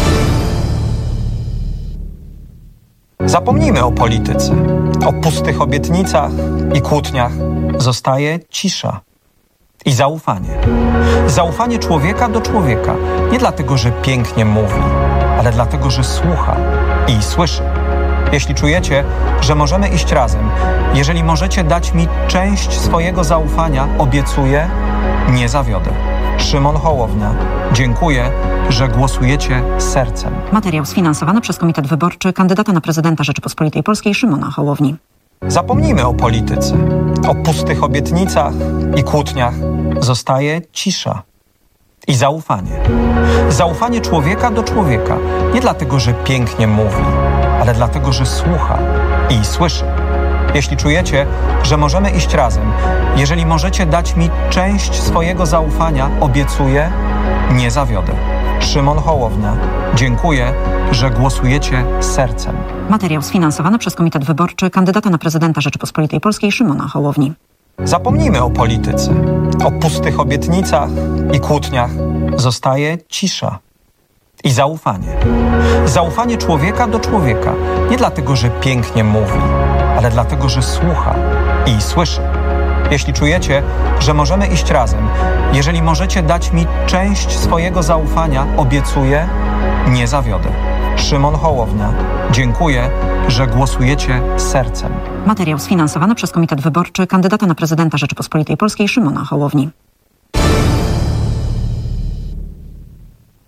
Zapomnijmy o polityce, o pustych obietnicach i kłótniach. Zostaje cisza i zaufanie. Zaufanie człowieka do człowieka. Nie dlatego, że pięknie mówi, ale dlatego, że słucha i słyszy. Jeśli czujecie, że możemy iść razem, jeżeli możecie dać mi część swojego zaufania, obiecuję, nie zawiodę. Szymon Hołownia. Dziękuję, że głosujecie sercem. Materiał sfinansowany przez Komitet Wyborczy kandydata na prezydenta Rzeczypospolitej Polskiej Szymona Hołowni. Zapomnijmy o polityce, o pustych obietnicach i kłótniach. Zostaje cisza i zaufanie. Zaufanie człowieka do człowieka. Nie dlatego, że pięknie mówi, ale dlatego, że słucha i słyszy. Jeśli czujecie, że możemy iść razem, jeżeli możecie dać mi część swojego zaufania, obiecuję, nie zawiodę. Szymon Hołownia. Dziękuję, że głosujecie sercem. Materiał sfinansowany przez Komitet Wyborczy kandydata na prezydenta Rzeczypospolitej Polskiej Szymona Hołowni. Zapomnijmy o polityce, o pustych obietnicach i kłótniach. Zostaje cisza i zaufanie. Zaufanie człowieka do człowieka. Nie dlatego, że pięknie mówi, ale dlatego, że słucha i słyszy. Jeśli czujecie, że możemy iść razem, jeżeli możecie dać mi część swojego zaufania, obiecuję, nie zawiodę. Szymon Hołownia. Dziękuję, że głosujecie sercem. Materiał sfinansowany przez Komitet Wyborczy kandydata na prezydenta Rzeczypospolitej Polskiej Szymona Hołowni.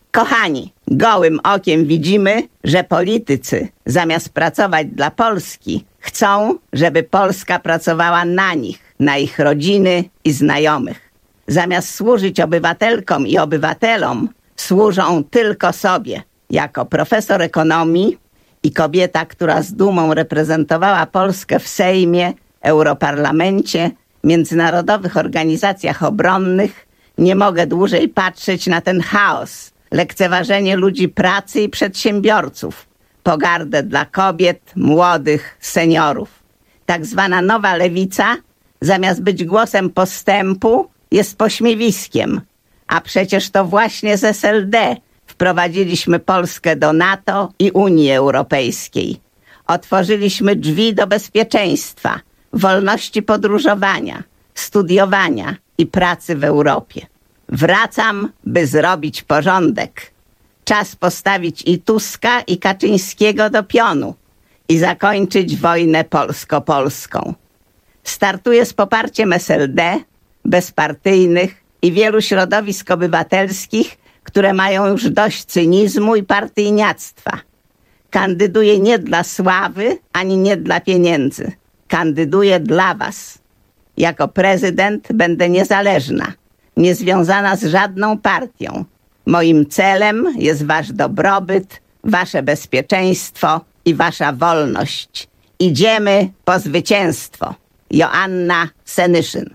Kochani, gołym okiem widzimy, że politycy zamiast pracować dla Polski, chcą, żeby Polska pracowała na nich, na ich rodziny i znajomych. Zamiast służyć obywatelkom i obywatelom, służą tylko sobie. Jako profesor ekonomii i kobieta, która z dumą reprezentowała Polskę w Sejmie, Europarlamencie, międzynarodowych organizacjach obronnych, nie mogę dłużej patrzeć na ten chaos, lekceważenie ludzi pracy i przedsiębiorców, pogardę dla kobiet, młodych, seniorów. Tak zwana nowa lewica, zamiast być głosem postępu, jest pośmiewiskiem. A przecież to właśnie z S L D wprowadziliśmy Polskę do NATO i Unii Europejskiej. Otworzyliśmy drzwi do bezpieczeństwa, wolności podróżowania, studiowania i pracy w Europie. Wracam, by zrobić porządek. Czas postawić i Tuska, i Kaczyńskiego do pionu i zakończyć wojnę polsko-polską. Startuję z poparciem S L D, bezpartyjnych i wielu środowisk obywatelskich, które mają już dość cynizmu i partyjniactwa. Kandyduję nie dla sławy, ani nie dla pieniędzy. Kandyduję dla was. Jako prezydent będę niezależna, niezwiązana z żadną partią. Moim celem jest wasz dobrobyt, wasze bezpieczeństwo i wasza wolność. Idziemy po zwycięstwo. Joanna Senyszyn.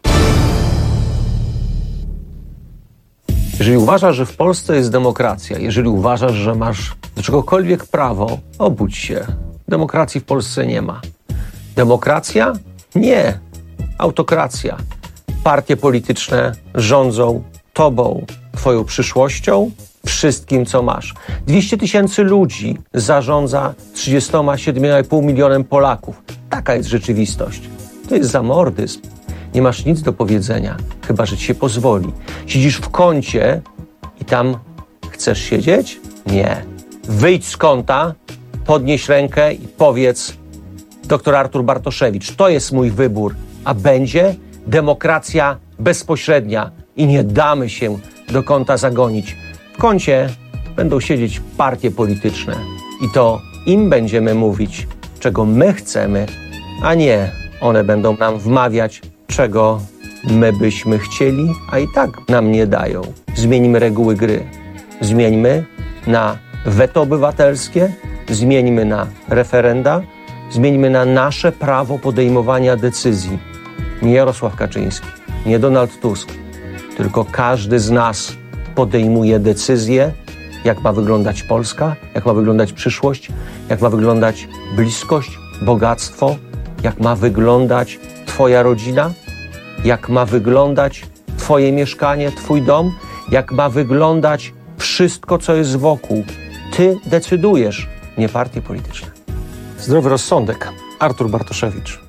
Jeżeli uważasz, że w Polsce jest demokracja, jeżeli uważasz, że masz do czegokolwiek prawo, obudź się. Demokracji w Polsce nie ma. Demokracja? Nie. Autokracja. Partie polityczne rządzą tobą, twoją przyszłością, wszystkim, co masz. dwieście tysięcy ludzi zarządza trzydziestoma siedmioma i pół milionem Polaków. Taka jest rzeczywistość. To jest zamordyzm. Nie masz nic do powiedzenia, chyba że ci się pozwoli. Siedzisz w kącie i tam chcesz siedzieć? Nie. Wyjdź z kąta, podnieś rękę i powiedz: doktor Artur Bartoszewicz, to jest mój wybór, a będzie demokracja bezpośrednia i nie damy się do kąta zagonić. W kącie będą siedzieć partie polityczne i to im będziemy mówić, czego my chcemy, a nie one będą nam wmawiać, czego my byśmy chcieli, a i tak nam nie dają. Zmieńmy reguły gry. Zmieńmy na weto obywatelskie, zmieńmy na referenda, zmieńmy na nasze prawo podejmowania decyzji. Nie Jarosław Kaczyński, nie Donald Tusk, tylko każdy z nas podejmuje decyzję, jak ma wyglądać Polska, jak ma wyglądać przyszłość, jak ma wyglądać bliskość, bogactwo, jak ma wyglądać twoja rodzina, jak ma wyglądać twoje mieszkanie, twój dom, jak ma wyglądać wszystko, co jest wokół. Ty decydujesz, nie partie polityczne. Zdrowy rozsądek. Artur Bartoszewicz.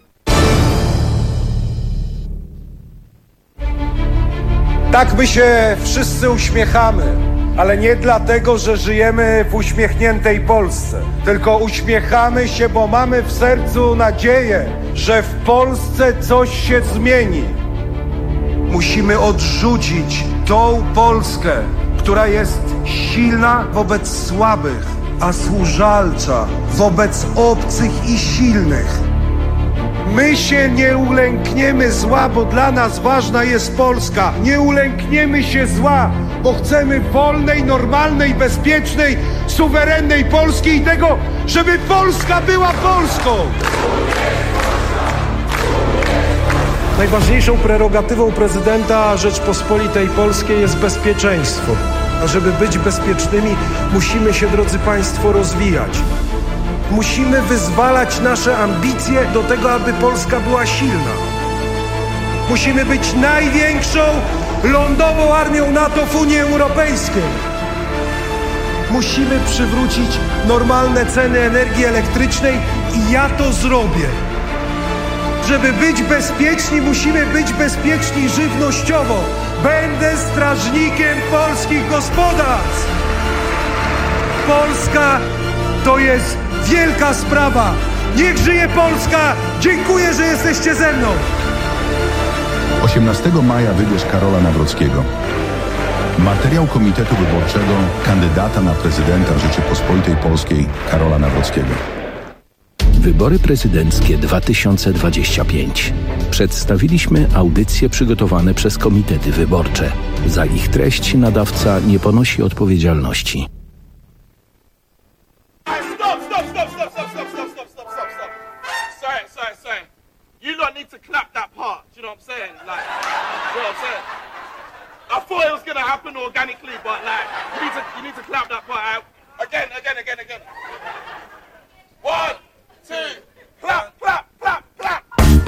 Tak my się wszyscy uśmiechamy, ale nie dlatego, że żyjemy w uśmiechniętej Polsce, tylko uśmiechamy się, bo mamy w sercu nadzieję, że w Polsce coś się zmieni. Musimy odrzucić tą Polskę, która jest silna wobec słabych, a służalcza wobec obcych i silnych. My się nie ulękniemy zła, bo dla nas ważna jest Polska. Nie ulękniemy się zła, bo chcemy wolnej, normalnej, bezpiecznej, suwerennej Polski i tego, żeby Polska była Polską. Najważniejszą prerogatywą prezydenta Rzeczpospolitej Polskiej jest bezpieczeństwo. A żeby być bezpiecznymi, musimy się, drodzy Państwo, rozwijać. Musimy wyzwalać nasze ambicje do tego, aby Polska była silna. Musimy być największą lądową armią NATO w Unii Europejskiej. Musimy przywrócić normalne ceny energii elektrycznej i ja to zrobię. Żeby być bezpieczni, musimy być bezpieczni żywnościowo. Będę strażnikiem polskich gospodarstw. Polska to jest wielka sprawa. Niech żyje Polska! Dziękuję, że jesteście ze mną. osiemnastego maja wybierz Karola Nawrockiego. Materiał Komitetu Wyborczego kandydata na prezydenta Rzeczypospolitej Polskiej Karola Nawrockiego. Wybory prezydenckie dwa tysiące dwadzieścia pięć. Przedstawiliśmy audycje przygotowane przez komitety wyborcze. Za ich treść nadawca nie ponosi odpowiedzialności. Stop, stop, stop, stop, stop, stop, stop, stop, stop, stop, stop, stop. Sorry, sorry, sorry. You don't need to clap that part. You know what I'm saying? Like, you know what I'm saying? I thought it was gonna happen organically, but like, you need to, you need to clap that part out. Again, again, again, again. One, two, clap, clap, clap, clap.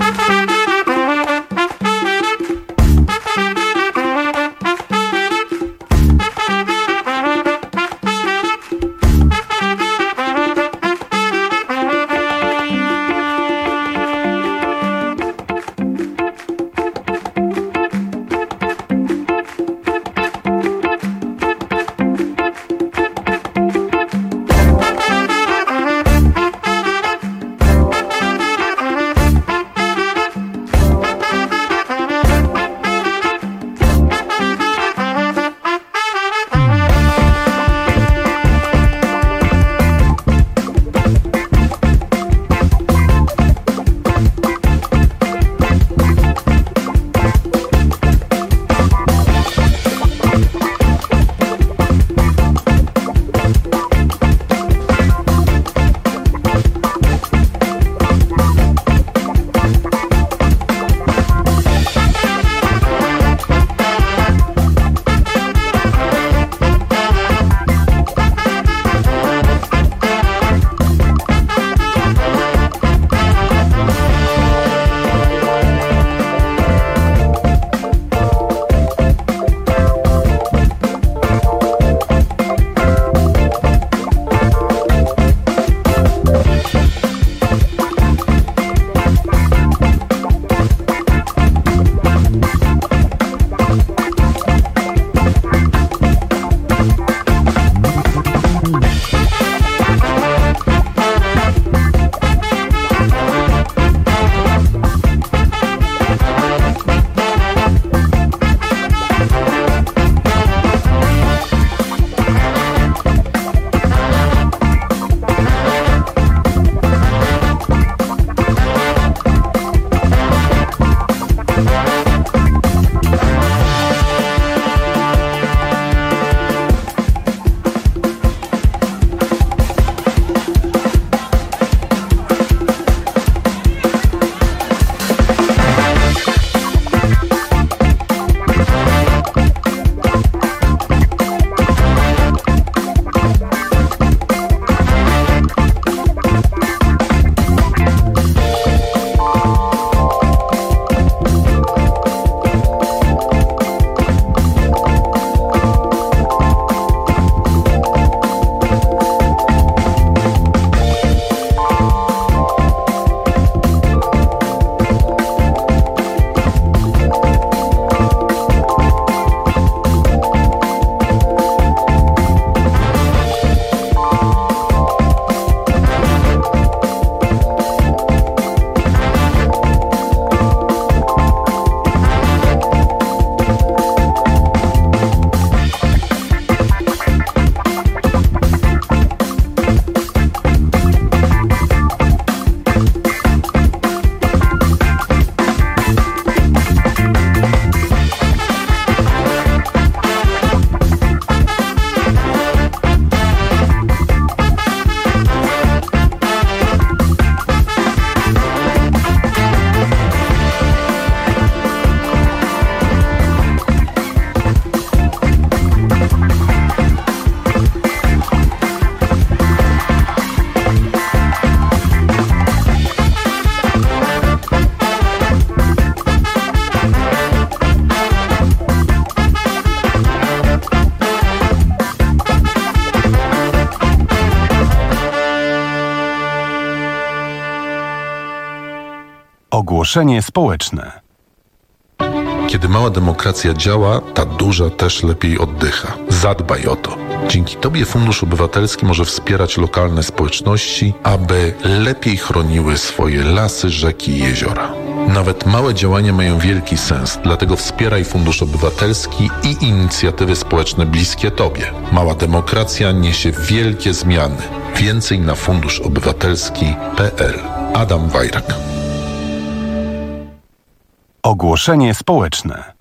Ogłoszenie społeczne. Kiedy mała demokracja działa, ta duża też lepiej oddycha. Zadbaj o to. Dzięki Tobie Fundusz Obywatelski może wspierać lokalne społeczności, aby lepiej chroniły swoje lasy, rzeki i jeziora. Nawet małe działania mają wielki sens, dlatego wspieraj Fundusz Obywatelski i inicjatywy społeczne bliskie Tobie. Mała demokracja niesie wielkie zmiany. Więcej na fundusz obywatelski kropka p l. Adam Wajrak. Ogłoszenie społeczne.